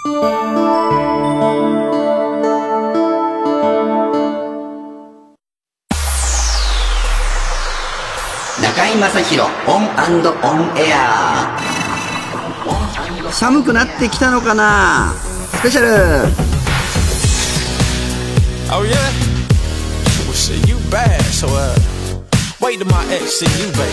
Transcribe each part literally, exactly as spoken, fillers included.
中井正広オン&オンエア。寒くなってきたのかな、スペシャル。 Oh yeah? Well shit, you bad, so uh wait till my ex see you, baby.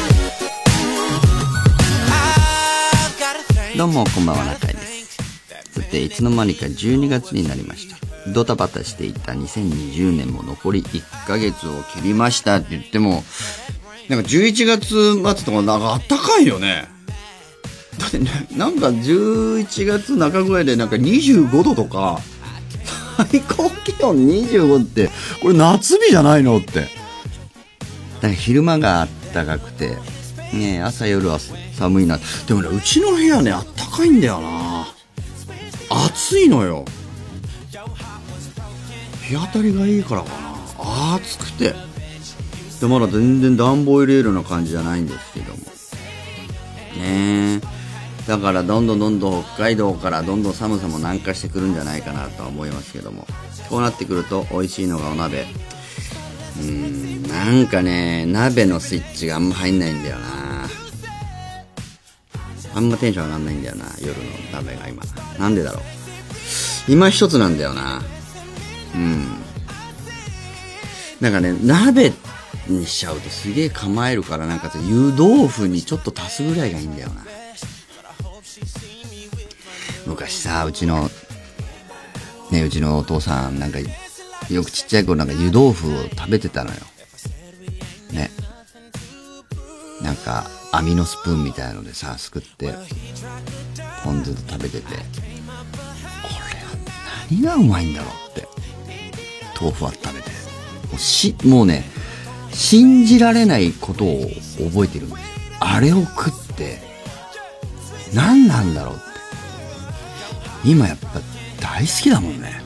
どうもこんばんは、中井です。さて、いつの間にかじゅうにがつになりました。ドタバタしていたにせんにじゅうねんも残りいっかげつを切りましたって言っても、なんかじゅういちがつ末とかなんかあったかいよね。だってね、なんかじゅういちがつなかぐらいでなんかにじゅうごどとか、最高気温にじゅうごってこれ夏日じゃないのって。だから昼間があったかくてね、朝夜は寒いな。でもね、うちの部屋ね、あったかいんだよな。暑いのよ。日当たりがいいからかな。暑くて。でまだ全然暖房入れるような感じじゃないんですけどもね。えだからどんどんどんどん北海道からどんどん寒さも南下してくるんじゃないかなとは思いますけども、こうなってくると美味しいのがお鍋。うーん、なんかね、鍋のスイッチがあんま入んないんだよな。あんまテンション上がんないんだよな、夜の鍋が今。なんでだろう。今一つなんだよな。うん。なんかね、鍋にしちゃうとすげえ構えるから、なんか湯豆腐にちょっと足すぐらいがいいんだよな。昔さ、うちのね、うちのお父さんなんかよくちっちゃい頃なんか湯豆腐を食べてたのよね。なんか網のスプーンみたいのでさ、すくってポン酢と食べてて、これは何がうまいんだろうって。豆腐温めてもうしもうね、信じられないことを覚えてるんですよ。あれを食って何なんだろうって。今やっぱ大好きだもんね。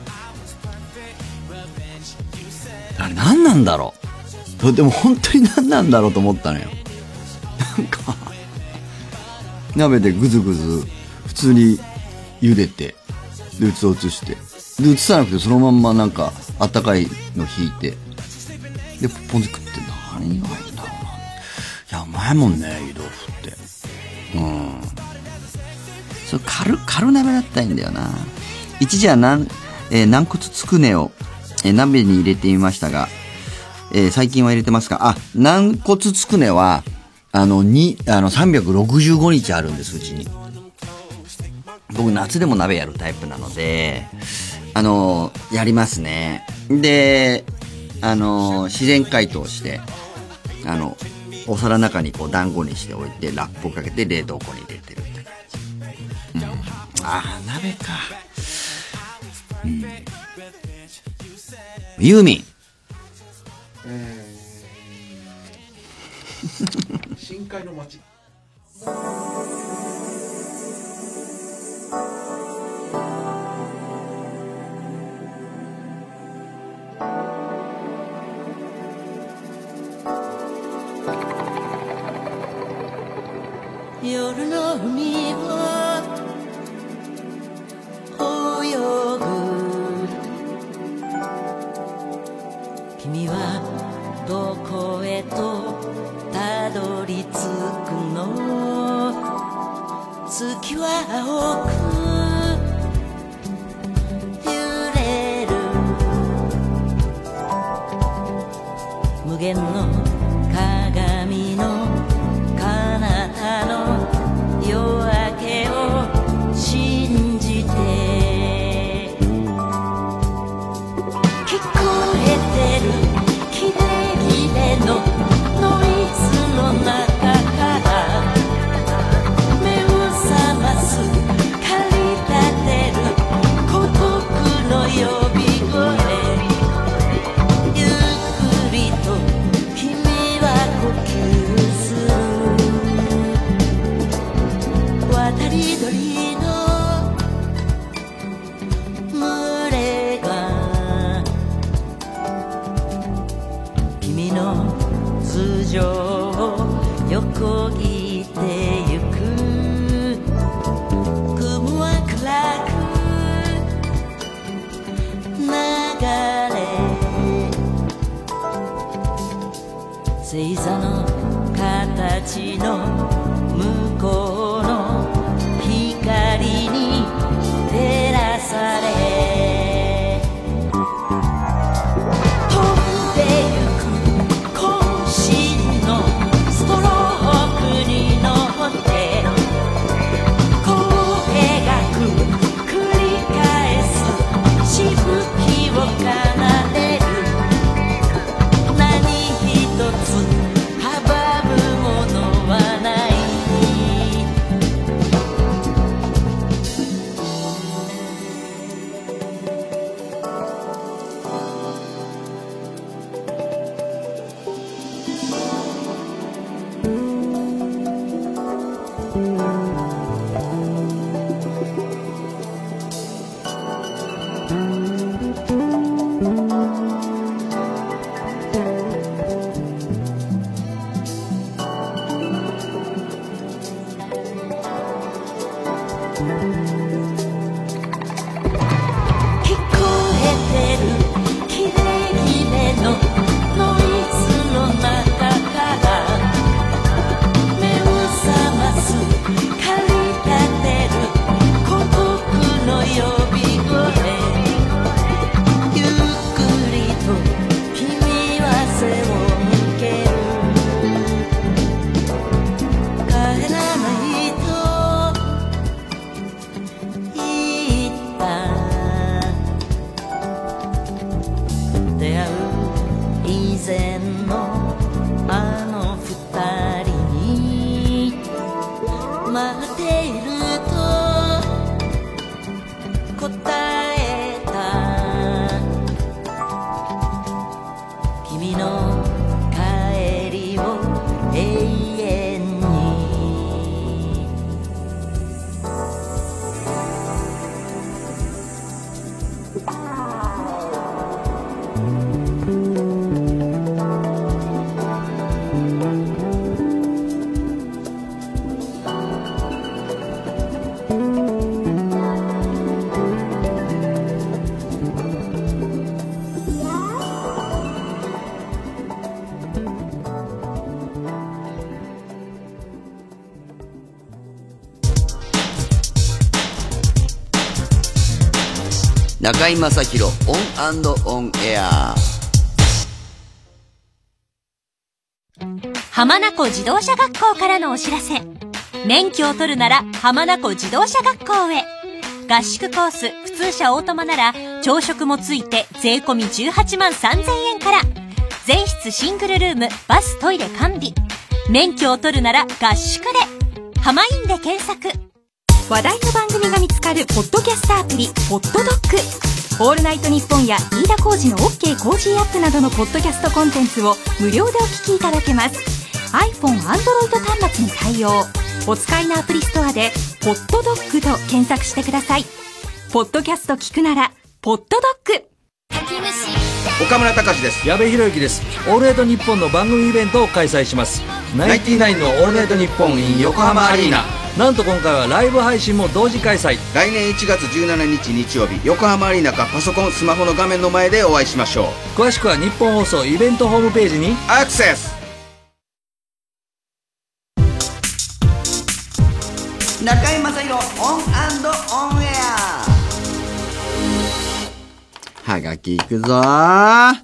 あれ何なんだろう。でも本当に何なんだろうと思ったのよ。なんか鍋でぐずぐず普通に茹でて、で器を移して、で移さなくてそのまんまなんかあったかいの引いて、でポン酢食って何がいいんだろうな。いや、うまいもんね、湯豆腐って。うん。それ軽軽鍋だったらいいんだよな。一時はなん、えー、軟骨つくねを、えー、鍋に入れてみましたが、えー、最近は入れてますか。あ、軟骨つくねはあのにあのさんびゃくろくじゅうごにちあるんです、うちに。僕夏でも鍋やるタイプなので、あのー、やりますね。で、あのー、自然解凍して、あのお皿の中にこう団子にしておいてラップをかけて冷凍庫に入れてるって感じ。うん、あー、鍋か。うん、ユーミン、 えー、深海の街。 夜の海を泳ぐ君はどこへとたどり着くの。 星座の形の向こうの光に照らされ飛んでゆく渾身のストロークに乗ってこう描く繰り返すしぶきを奏でる何一つ阻むものはない聞こえてるキレキレのノイズの中から目を覚ます駆り立てる孤独の呼び声ゆっくりと君は背を向ける帰らないと言った出会う以前のあの二人に待っていると答えた君の帰りを永遠に中居正広オン&オンエア。 浜名湖自動車学校からのお知らせ。免許を取るなら浜名湖自動車学校へ。合宿コース普通車オートマなら朝食もついて税込みじゅうはちまんさんぜんえんから。全室シングルルームバストイレ完備。免許を取るなら合宿で。浜インで検索。話題の番組が見つかるポッドキャストアプリポッドドッグ。オールナイトニッポンや飯田浩司の OK コージーアップなどのポッドキャストコンテンツを無料でお聞きいただけます。 iPhone、Android 端末に対応。お使いのアプリストアでポッドドッグと検索してください。ポッドキャスト聞くならポッドドッグ。 岡村隆史です。 矢部裕之です。オールナイトニッポンの番組イベントを開催します。 ナインティナインのオールナイトニッポン in 横浜アリーナ。 なんと今回はライブ配信も同時開催。 来年いちがつじゅうしちにち日曜日、横浜アリーナかパソコンスマホの画面の前でお会いしましょう。 詳しくは日本放送イベントホームページにアクセス。 中居正広オン&オンエア。はがきいくぞー。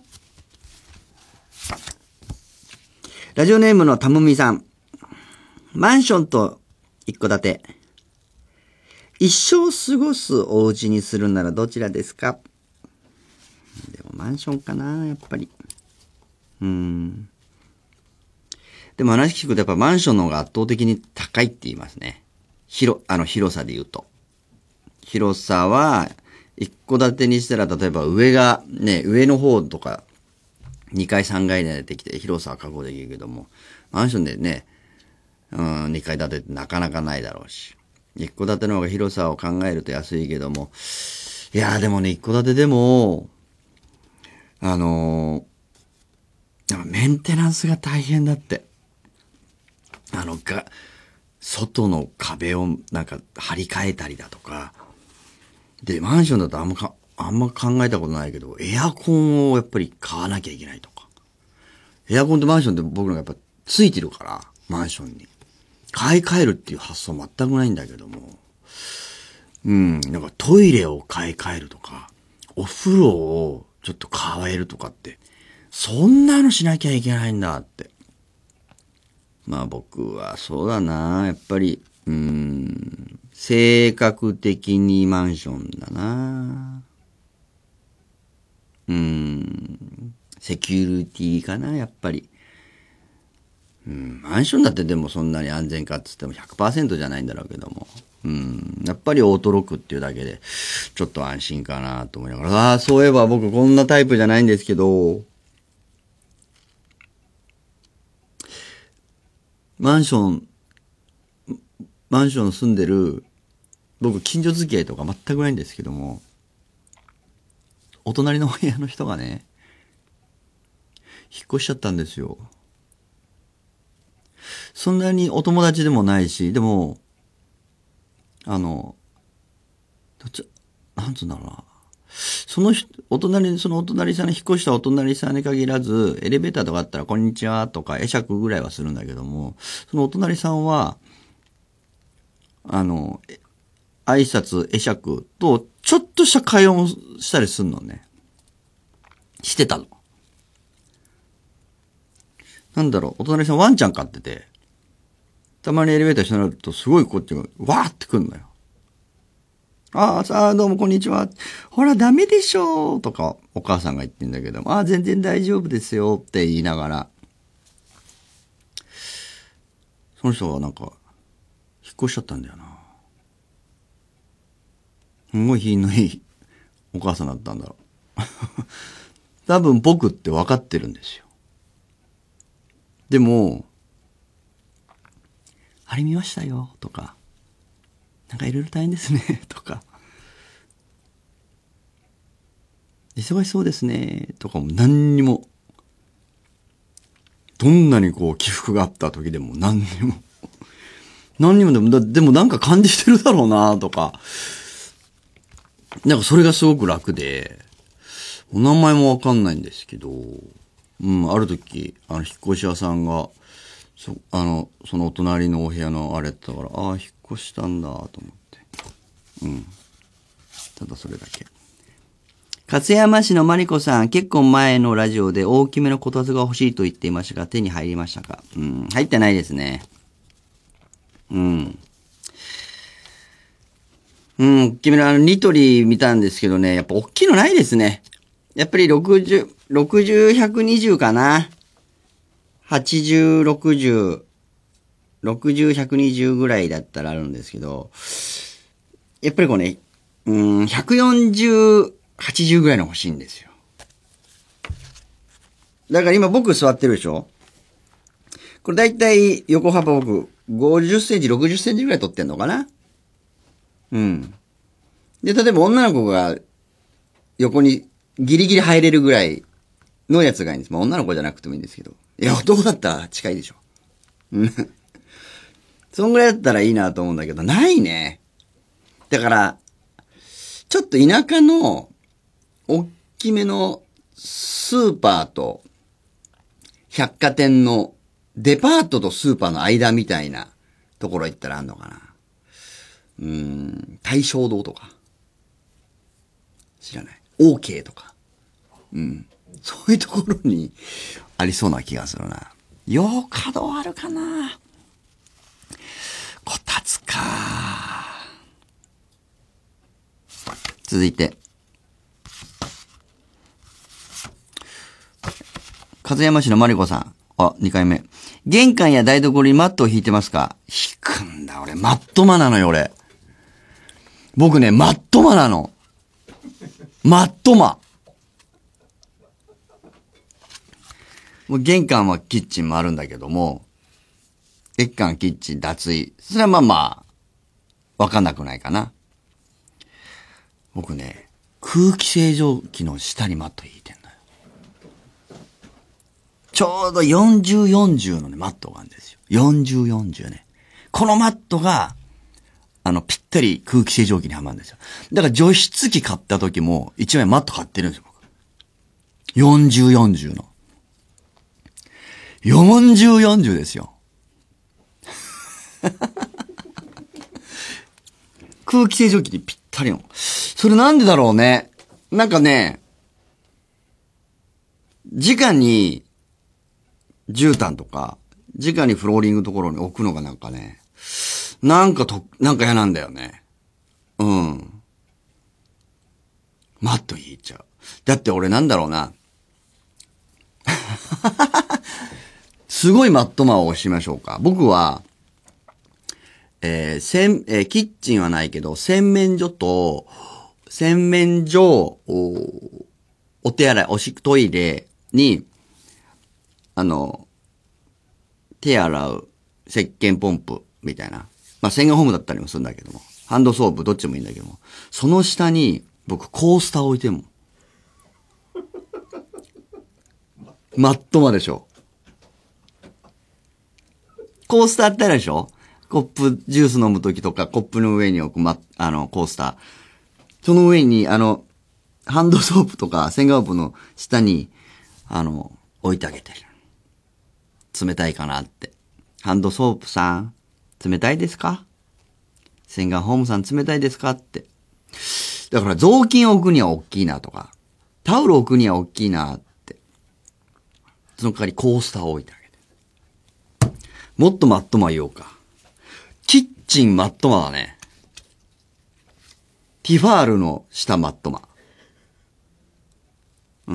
ラジオネームのたむみさん。マンションと一戸建て。一生過ごすお家にするならどちらですか？でもマンションかな、やっぱり。うーん。でも話聞くとやっぱマンションの方が圧倒的に高いって言いますね。広、あの広さで言うと。広さは、一戸建てにしたら例えば上がね、上の方とかにかいさんがいでできて広さは確保できるけども、マンションでね、うん、にかい建てってなかなかないだろうし。一戸建ての方が広さを考えると安いけども、いやーでもね、一戸建てでも、あのー、メンテナンスが大変だって。あの、が、外の壁をなんか張り替えたりだとか。で、マンションだとあんまか、あんま考えたことないけど、エアコンをやっぱり買わなきゃいけないとか。 エアコンとマンションって僕らがやっぱついてるから、マンションに。買い替えるっていう発想全くないんだけども。うん、なんかトイレを買い替えるとか、お風呂をちょっと変えるとかって、そんなのしなきゃいけないんだって。まあ僕はそうだな、やっぱり、うーん、性格的にマンションだな。うーん、セキュリティかな、やっぱり。うん、マンションだってでもそんなに安全かって言っても ひゃくパーセント じゃないんだろうけども。うん、やっぱりオートロックっていうだけで、ちょっと安心かなと思いながら、ああ、そういえば僕こんなタイプじゃないんですけど、マンション、マンション住んでる、僕近所付き合いとか全くないんですけども、お隣の部屋の人がね、引っ越しちゃったんですよ。そんなにお友達でもないし、でも、あの、ちょ、なんつうんだろうな。その人、お隣、そのお隣さんに引っ越したお隣さんに限らず、エレベーターとかあったら、こんにちはとか、会釈ぐらいはするんだけども、そのお隣さんは、あの、挨拶、会釈と、ちょっとした会話をしたりするのね。してたの。なんだろう、お隣さんワンちゃん飼ってて、たまにエレベーター一緒になると、すごいこっちが、わーって来んのよ。ああ、さあ、どうもこんにちは。ほら、ダメでしょとか、お母さんが言ってんだけども、ああ、全然大丈夫ですよって言いながら、その人がなんか、引っ越しちゃったんだよな。すごい品のいいお母さんだったんだろう。多分僕って分かってるんですよ。でも、あれ見ましたよとか、なんかいろいろ大変ですねとか、忙しそうですねとかも何にも、どんなにこう起伏があった時でも何にも、何にもでも、でもなんか感じてるだろうなとか、なんかそれがすごく楽で、お名前もわかんないんですけど、うん、ある時、あの、引っ越し屋さんが、そ、あの、そのお隣のお部屋のあれだったから、ああ、引っ越したんだ、と思って。うん。ただそれだけ。勝山市のマリコさん、結構前のラジオで大きめのこたつが欲しいと言っていましたが、手に入りましたか？うん、入ってないですね。うん。うん、大きめのあの、ニトリ見たんですけどね、やっぱ大きいのないですね。やっぱりろくじゅう、ろくじゅう、ひゃくにじゅうかな。はちじゅう、ろくじゅう、ろくじゅう、ひゃくにじゅうぐらいだったらあるんですけど、やっぱりこうね、うん、ひゃくよんじゅう、はちじゅうぐらいの欲しいんですよ。だから今僕座ってるでしょ？これだいたい横幅僕ごじゅっセンチ、ろくじゅっセンチぐらい取ってんのかな？うん。で、例えば女の子が横にギリギリ入れるぐらいのやつがいいんです。まあ女の子じゃなくてもいいんですけど。いや、男だったら近いでしょ。うん。そんぐらいだったらいいなと思うんだけど、ないね。だから、ちょっと田舎の大きめのスーパーと百貨店のデパートとスーパーの間みたいなところ行ったらあんのかな。うーん、大正堂とか。知らない。OK とか。うん。そういうところにありそうな気がするな。洋華堂あるかな。こたつか。続いて。勝山市のマリコさん。あ、にかいめ。玄関や台所にマットを引いてますか？引くんだ、俺。マットマなのよ、俺。僕ね、マットマなの。マットマ。もう玄関はキッチンもあるんだけども、玄関、キッチン、脱衣。それはまあまあ、わかんなくないかな。僕ね、空気清浄機の下にマット引いてんのよ。ちょうどよんじゅう、よんじゅうのね、マットがあるんですよ。よんじゅう、よんじゅうね。このマットが、あの、ぴったり空気清浄機にはまるんですよ。だから除湿機買った時も、一枚マット買ってるんですよ、僕。よんじゅう、よんじゅうの。 よんじゅう、よんじゅうですよ。空気清浄機にぴったりの。それなんでだろうね。なんかね、直に絨毯とか、直にフローリングのところに置くのがなんかね、なんかと、なんか嫌なんだよね。うん。マット引いちゃう。だって俺なんだろうな。すごいマットマンを押しましょうか。僕は、えー、洗、えー、キッチンはないけど、洗面所と、洗面所、お、お手洗い、おしトイレに、あの、手洗う石鹸ポンプみたいな。まあ、洗顔ホームだったりもするんだけども。ハンドソープどっちもいいんだけども。その下に、僕コースター置いてるもん。マットマでしょ。コースターってあるでしょ？コップ、ジュース飲むときとか、コップの上に置く、ま、あの、コースター。その上に、あの、ハンドソープとか、洗顔布の下に、あの、置いてあげてる。冷たいかなって。ハンドソープさん、冷たいですか？洗顔ホームさん冷たいですかって。だから雑巾を置くには大きいなとか、タオルを置くには大きいなって。その代わりコースターを置いてあげて。もっとマットマン言おうか。キッチンマットマンはね、ティファールの下マットマン。うん。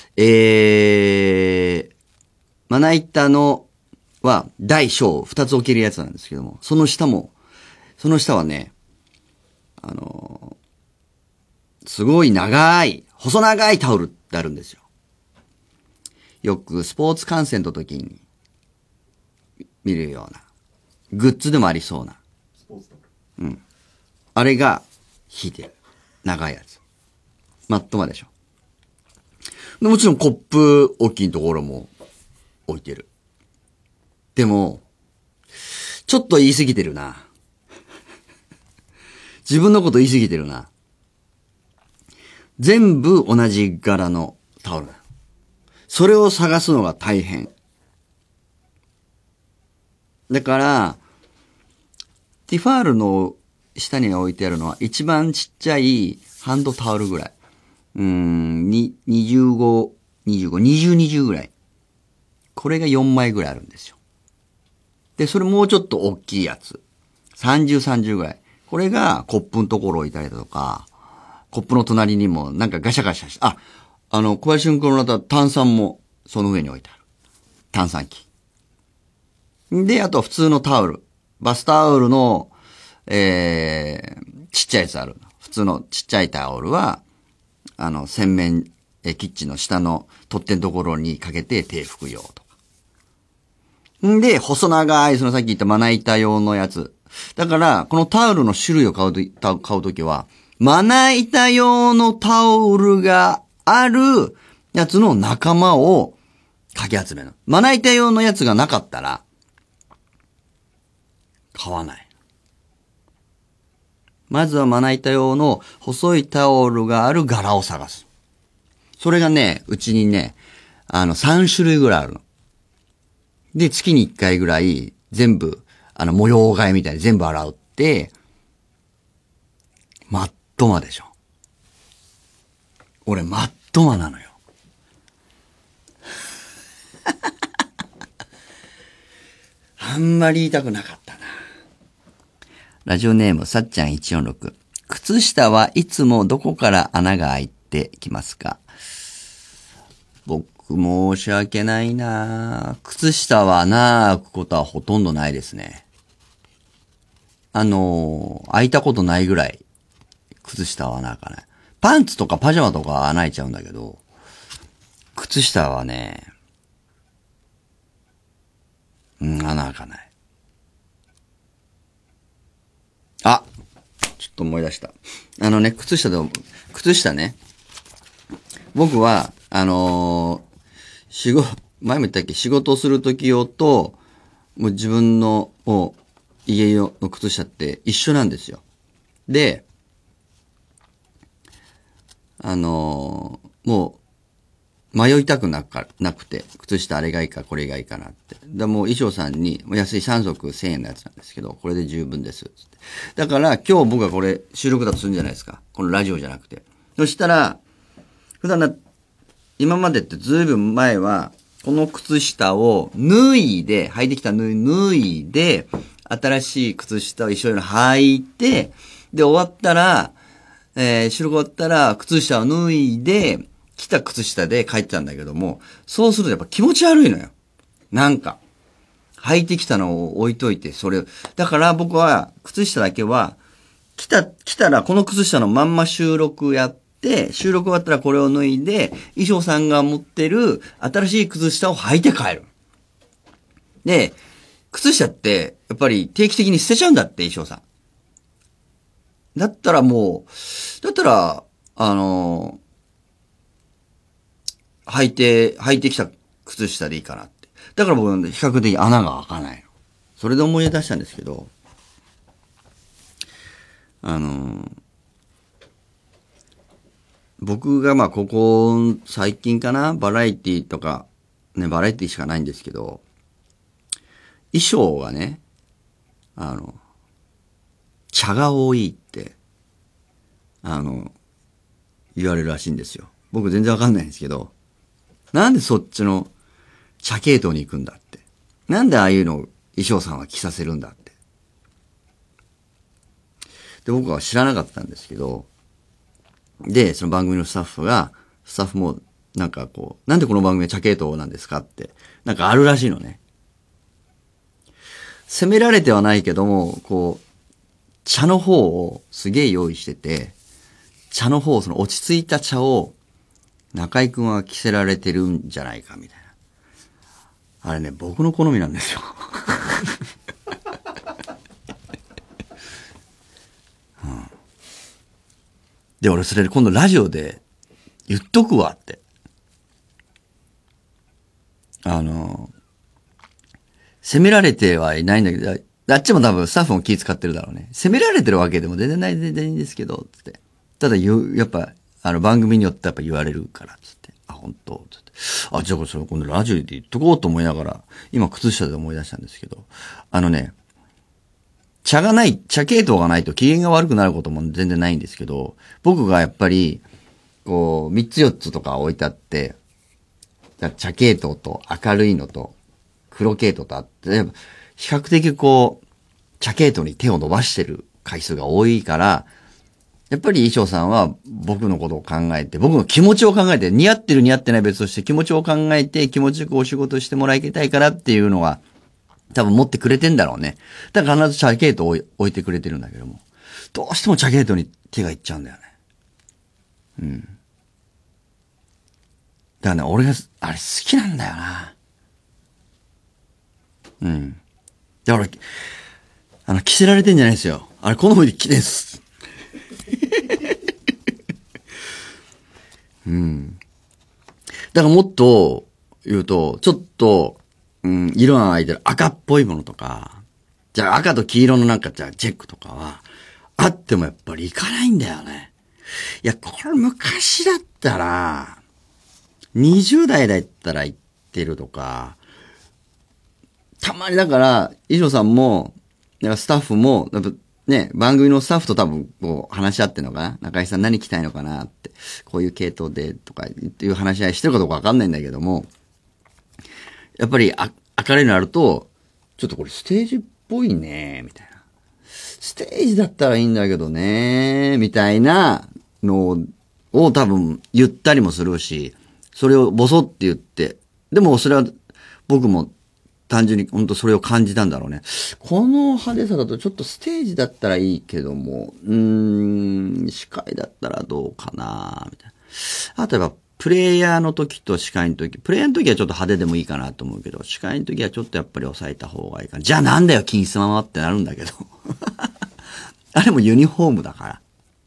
えー、まな板のは大小二つ置けるやつなんですけども、その下も、その下はね、あのー、すごい長い、細長いタオルってあるんですよ。よくスポーツ観戦の時に見るような、グッズでもありそうな。うん。あれが引いてる。長いやつ。マットマでしょ。でもちろんコップ大きいところも置いてる。でも、ちょっと言い過ぎてるな。自分のこと言い過ぎてるな。全部同じ柄のタオルだ。それを探すのが大変。だから、ティファールの下に置いてあるのは一番ちっちゃいハンドタオルぐらい。うーん、に、にじゅうご、にじゅうご、にじゅう、にじゅうぐらい。これがよんまいぐらいあるんですよ。で、それもうちょっと大きいやつ。さんじゅう、さんじゅうぐらい。これがコップのところ置いたりだとか、コップの隣にもなんかガシャガシャして、あ、あの、小林君の炭酸もその上に置いてある。炭酸機。で、あと普通のタオル。バスタオルの、えー、ちっちゃいやつある。普通のちっちゃいタオルは、あの、洗面、え、キッチンの下の取っ手のところにかけて手拭くよとか。んで、細長い、そのさっき言ったまな板用のやつ。だから、このタオルの種類を買うと、買うときは、まな板用のタオルがあるやつの仲間をかき集める。まな板用のやつがなかったら、買わない。まずはまな板用の細いタオルがある柄を探す。それがね、うちにね、あの、さん種類ぐらいあるの。で、月にいっかいぐらい、全部、あの、模様替えみたいに全部洗うって、マットマでしょ。俺、マットマなのよ。あんまり言いたくなかったな。ラジオネーム、さっちゃんいちよんろく。靴下はいつもどこから穴が開いてきますか？僕、申し訳ないな。靴下は穴開くことはほとんどないですね。あの、開いたことないぐらい、靴下は穴開かない。パンツとかパジャマとかは穴開いちゃうんだけど、靴下はね、うん、穴開かない。あ、ちょっと思い出した。あのね、靴下でも、靴下ね。僕は、あのー、仕事、前も言ったっけ、仕事をするとき用と、もう自分の、もう、家用の靴下って一緒なんですよ。で、あのー、も迷いたくなかなくて、靴下あれがいいかこれがいいかなって。でもう衣装さんに、安いさんそくせんえんのやつなんですけど、これで十分ですつって。だから今日僕はこれ収録だとするんじゃないですか。このラジオじゃなくて。そしたら、普段な、今までってずいぶん前は、この靴下を脱いで、履いてきた脱い、脱いで、新しい靴下を一緒に履いて、で終わったら、えー、収録終わったら、靴下を脱いで、着た靴下で帰ってたんだけども、そうするとやっぱ気持ち悪いのよ。なんか。履いてきたのを置いといて、それを。だから僕は、靴下だけは、来た、来たらこの靴下のまんま収録やって、収録終わったらこれを脱いで、衣装さんが持ってる新しい靴下を履いて帰る。で、靴下って、やっぱり定期的に捨てちゃうんだって、衣装さん。だったらもう、だったら、あの、履いて、履いてきた靴下でいいかなって。だから僕は比較的穴が開かないの。それで思い出したんですけど、あの、僕がまあここ最近かな、バラエティとか、ね、バラエティしかないんですけど、衣装がね、あの、茶が多いって、あの、言われるらしいんですよ。僕全然わかんないんですけど、なんでそっちの茶系統に行くんだって。なんでああいうのを衣装さんは着させるんだって。で、僕は知らなかったんですけど、で、その番組のスタッフが、スタッフもなんかこう、なんでこの番組は茶系統なんですかって、なんかあるらしいのね。責められてはないけども、こう、茶の方をすげえ用意してて、茶の方、その落ち着いた茶を中井くんは着せられてるんじゃないかみたいな。あれね、僕の好みなんですよ。うん、で、俺それで今度ラジオで言っとくわって。あの、責められてはいないんだけど、あっちも多分スタッフも気使ってるだろうね。責められてるわけでも全然ない、全然いいんですけど、つって。ただ言う、やっぱ、あの番組によってやっぱ言われるから、つって。あ、本当つって。あ、じゃあそれ今度ラジオで言っとこうと思いながら、今靴下で思い出したんですけど、あのね、茶がない、茶系統がないと機嫌が悪くなることも全然ないんですけど、僕がやっぱり、こう、三つ四つとか置いてあって、茶系統と明るいのと黒系統とあって、比較的こう、茶系統に手を伸ばしてる回数が多いから、やっぱり衣装さんは僕のことを考えて、僕の気持ちを考えて、似合ってる似合ってない別として気持ちを考えて気持ちよくお仕事してもらいたいからっていうのは多分持ってくれてんだろうね。だから必ず茶系統を置いてくれてるんだけども、どうしても茶系統に手がいっちゃうんだよね。うん。だからね、俺があれ好きなんだよな。うん。だから、あの、着せられてんじゃないですよ。あれ、好みで着てんす。うん。だからもっと言うと、ちょっと、うん、色が空いてる赤っぽいものとか、じゃあ赤と黄色のなんかじゃあチェックとかは、あってもやっぱりいかないんだよね。いや、これ昔だったら、にじゅう代だったら行ってるとか、たまにだから、衣装さんも、なんかスタッフも、やっぱね、番組のスタッフと多分こう話し合ってんのかな。中井さん何着たいのかなって、こういう系統でとかっていう話し合いしてるかどうかわかんないんだけども、やっぱりあ明るいのあると、ちょっとこれステージっぽいね、みたいな。ステージだったらいいんだけどね、みたいなのを多分言ったりもするし、それをボソって言って、でもそれは僕も単純に本当それを感じたんだろうね。この派手さだとちょっとステージだったらいいけども、うーん、司会だったらどうかなみたいな。あとはプレイヤーの時と司会の時、プレイヤーの時はちょっと派手でもいいかなと思うけど、司会の時はちょっとやっぱり抑えた方がいいかな。じゃあなんだよ、金スママってなるんだけど。あれもユニフォームだから。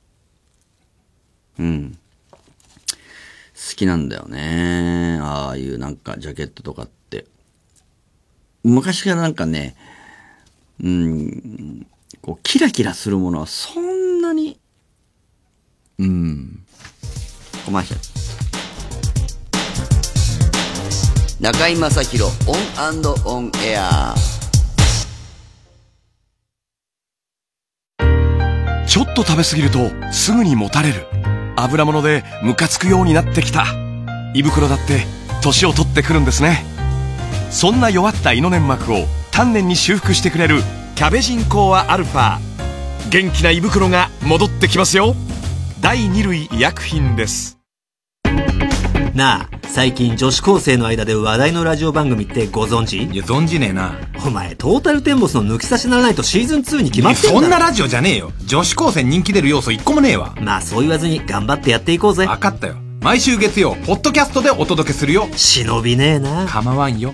うん。好きなんだよね。ああいうなんかジャケットとかって。昔からなんかね、うん、こう、キラキラするものはそんなに、うん、コマーシャル。 中居正広オン&オンエア。 ちょっと食べ過ぎるとすぐにもたれる。油物でムカつくようになってきた。胃袋だって年を取ってくるんですね。そんな弱った胃の粘膜を丹念に修復してくれるキャベジンコアアルファ。元気な胃袋が戻ってきますよ。第二類医薬品です。 なあ、最近女子高生の間で話題のラジオ番組ってご存知？ いや、存じねえな。 お前、トータルテンボスの抜き差しならないとシーズンツーに決まってんだろ。 そんなラジオじゃねえよ。女子高生人気出る要素一個もねえわ。 まあそう言わずに頑張ってやっていこうぜ。 分かったよ。毎週月曜ポッドキャストでお届けするよ。 忍びねえな。 構わんよ。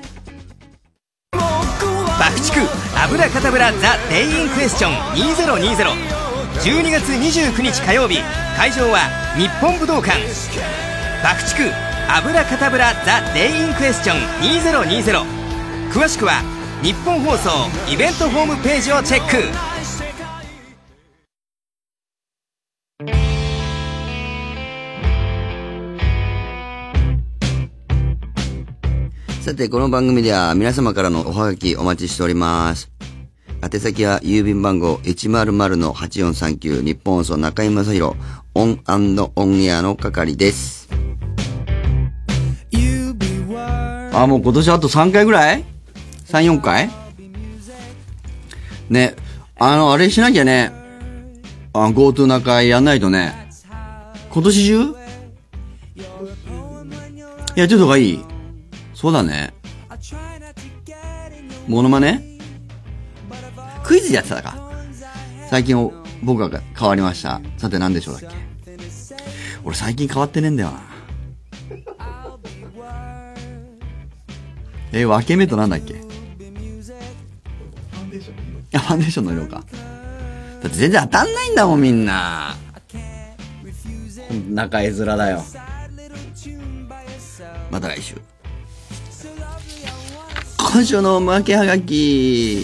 爆竹油かたぶらザ・デイ・イン・クエスチョンにせんにじゅう。じゅうにがつにじゅうくにち火曜日、会場は日本武道館。爆竹油かたぶらザ・デイ・イン・クエスチョンにせんにじゅう。詳しくは日本放送イベントホームページをチェック。 さて、この番組では皆様からのおはがきお待ちしております。宛先は郵便番号 いちまるまるのはちよんさんきゅう 日本放送中居正広オン&オンエアの係です。あ、もう今年あとさんかいぐらい ?さん、よんかいね、あの、あれしなきゃね。あ、GoTo 中居やんないとね。今年中やってるとかいい？そうだね。モノマネ？クイズやってたか。最近僕が変わりました。さて何でしょうだっけ。俺最近変わってねえんだよな。え、分け目となんだっけ。ファンデーションの色。あ、ファンデーションの色か。だって全然当たんないんだもんみんな。仲絵面だよ。また来週。今週の負けはがき。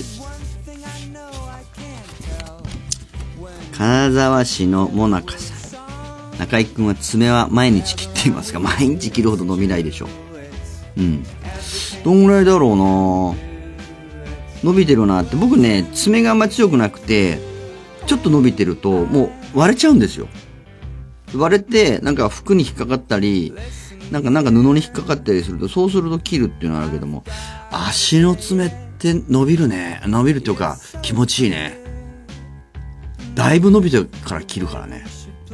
金沢市のもなかさん。中居くんは爪は毎日切っていますが、毎日切るほど伸びないでしょう。うん。どんぐらいだろうな。伸びてるなって。僕ね、爪があんま強くなくて、ちょっと伸びてるともう割れちゃうんですよ。割れてなんか服に引っかかったり、なんかなんか布に引っかかったりすると、そうすると切るっていうのはあるけども、足の爪って伸びるね。伸びるっていうか気持ちいいね。だいぶ伸びてから切るからね。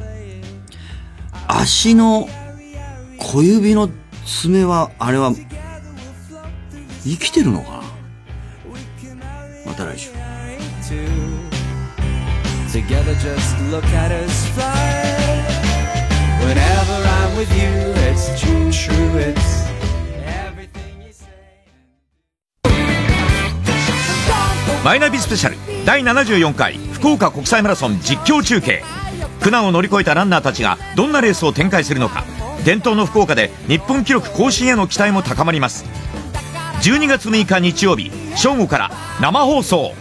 足の小指の爪はあれは生きてるのかな。また来週。 Together just look at us fly. Whenever I'm with you, it's true, true, it's everything you say. マイナビスペシャルだいななじゅうよんかい福岡国際マラソン実況中継。苦難を乗り越えたランナーたちがどんなレースを展開するのか。伝統の福岡で日本記録更新への期待も高まります。じゅうにがつむいか日曜日正午から生放送。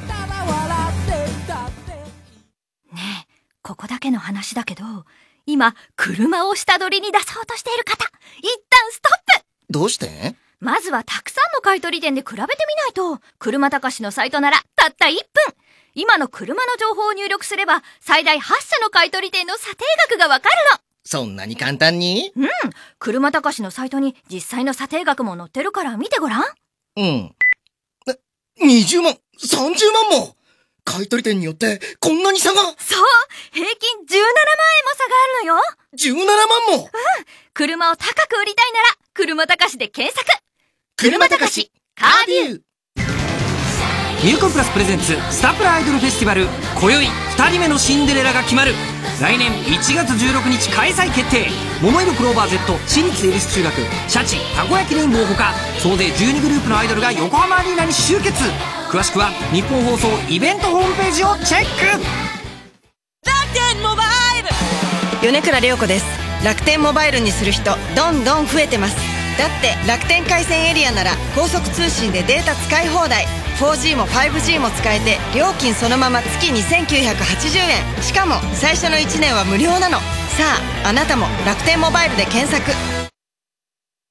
ここだけの話だけど、今、車を下取りに出そうとしている方、一旦ストップ。 どうして？ まずはたくさんの買取店で比べてみないと、車たかしのサイトならたったいっぷん。今の車の情報を入力すれば、最大はちしゃの買取店の査定額がわかるの。 そんなに簡単に？ うん。車たかしのサイトに実際の査定額も載ってるから見てごらん。 うん。にじゅうまん、さんじゅうまんも買取店によってこんなに差が。 そう、平均じゅうななまんえんも差があるのよ。 じゅうななまんも。 うん。車を高く売りたいなら、車たかしで検索。 車たかし、カービュー。 ミルコンプラスプレゼンツスタプラアイドルフェスティバル。今宵ふたりめのシンデレラが決まる。来年いちがつじゅうろくにち開催決定。桃色クローバー Z、 私立恵比寿中学、シャチ、たこ焼きレインボーほか総勢じゅうにグループのアイドルが横浜アリーナに集結。詳しくは日本放送イベントホームページをチェック。 楽天モバイル。 米倉涼子です。楽天モバイルにする人どんどん増えてます。だって楽天回線エリアなら高速通信でデータ使い放題、 フォージー も ファイブジー も使えて料金そのまま月にせんきゅうひゃくはちじゅうえん。しかも最初のいちねんは無料なの。さああなたも楽天モバイルで検索。